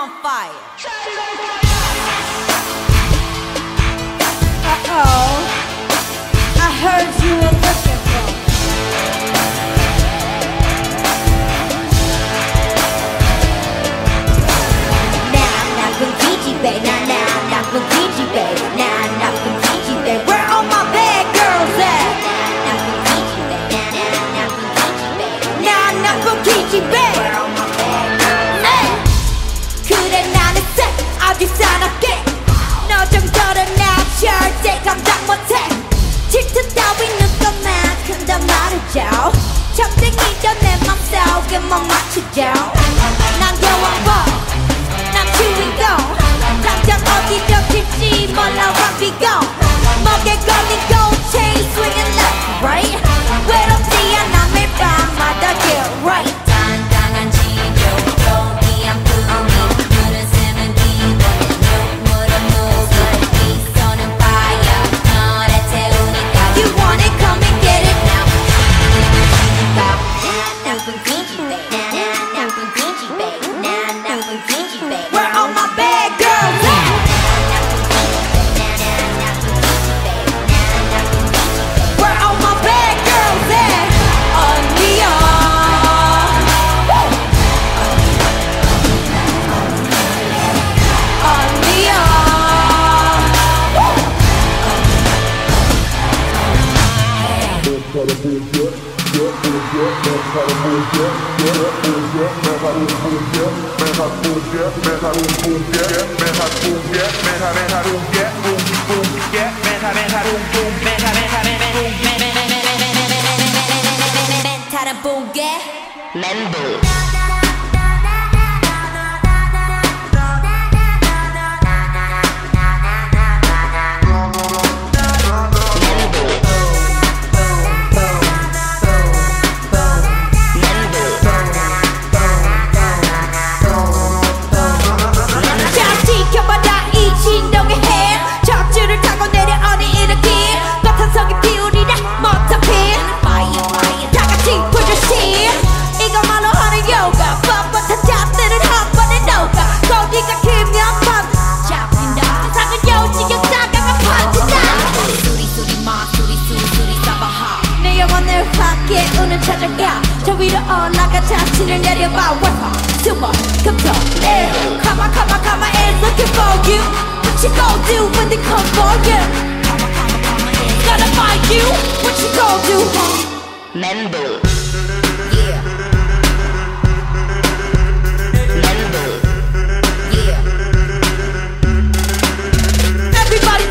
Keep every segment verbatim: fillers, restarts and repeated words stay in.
on fire. Uh-oh, I heard you were looking for me. Now I'm not from Gigi, babe. Now, now I'm not from Gigi, babe. Now I'm not from Gigi, babe. Where all my bad girls at? Now I'm not from Gigi, babe. Now, now I'm not from Gigi, babe. Now I'm not from Gigi, babe. Where all my bad girls Hey. 그래 나는 쎄 아주 사납게 너 정도는 나 절대 감당 못해 질투 따위는 것만큼 더 말해줘 점쟁이도 내 맘속에 못 맞추죠 난 여왕벌 난 주인공 당장 어디로 튈지 몰라 완비고 목에 걸린 gold chain swinging left right 외롭지 않아 매일 밤마다 get right 당당한 지조 여기한 품이 눈을 쓰면 기본의 눈물을 묵을 이 손은 fire 너를 태우니까 You want it, come and get it now. 난 from Gigi, babe. 난 from Gigi, babe. 난 from Gigi, babe. Where all my bad girls at? Where all my bad girls at? 언니야. 언니야. 멘탈은 붕괴 멘붕 자 지켜봐라 이 진동의 해 척추를 타고 내려오니 일으킨 버탄성이 피우리라 모터핀 다같이 push 이것만로 하는 요가 뻣뻣한 잡들은 한 번에 녹아 거기가 길면 밤 잡힌다 세상은 요지경 다가가 파진다 수리 수리 마 수리 수리 수리 사바하 내 영혼을 밖에 운을 찾아가 저 위로 올라가 자신을 내려봐 월화 수목 금토 일 Come on come on come on it's looking for you What you gon' do when they come for you Gonna find you What you gon' do huh? 멘붕 yeah 멘붕 yeah Everybody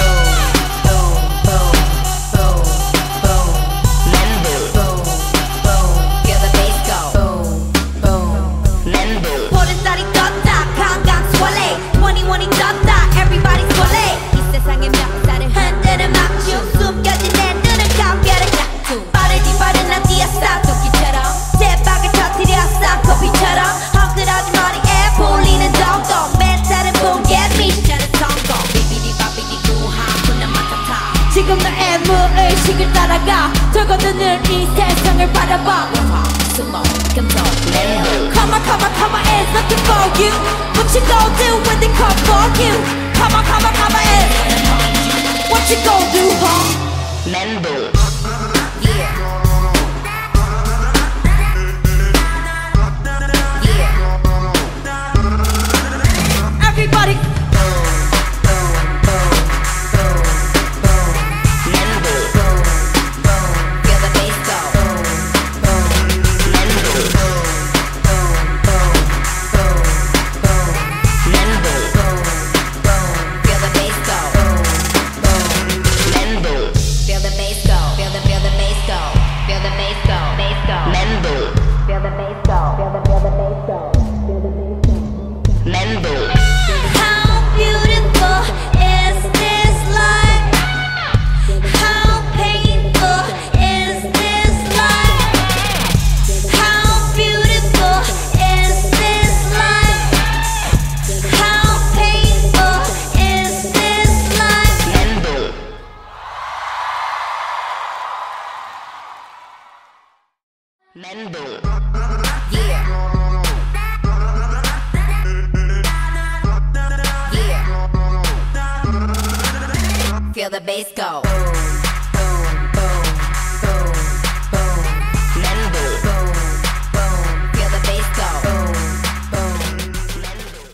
Feel the bass go 멘붕 보름달이 떴다 강강 swallow 이천이십이 떴다 Everybody swallow 이 세상의 멱살을 흔드는 막중 숨겨진 내 눈은 감별의 약투 빠르디 빠른 난 뛰었어 토끼처럼 대박을 터뜨렸어 커피처럼 헝클어진 머리에 풀리는 동동 멘탈은 붕괴 미션은 성공 비비디 바비디 구하구나 맡아타 지금 나의 무의식을 따라가 적어두는 이 세상을 바라봐 수목 금토 멘붕 Come on, come on, come on, it's looking for you. What you gon' do when they come for you? Come on, come on, come on, it's what you gon' do, huh? 멘붕 yeah yeah Everybody, Feel the bass go 멘붕 Feel the bass go 멘붕 Feel the bass go Feel the feel the bass go Feel the bass go bass go 멘붕 Feel the bass go Feel the feel the bass go Feel the bass go 멘붕 how beautiful is this life? How painful is this life? How beautiful is this life? How painful is this life? 멘붕 멘붕 yeah the bass go.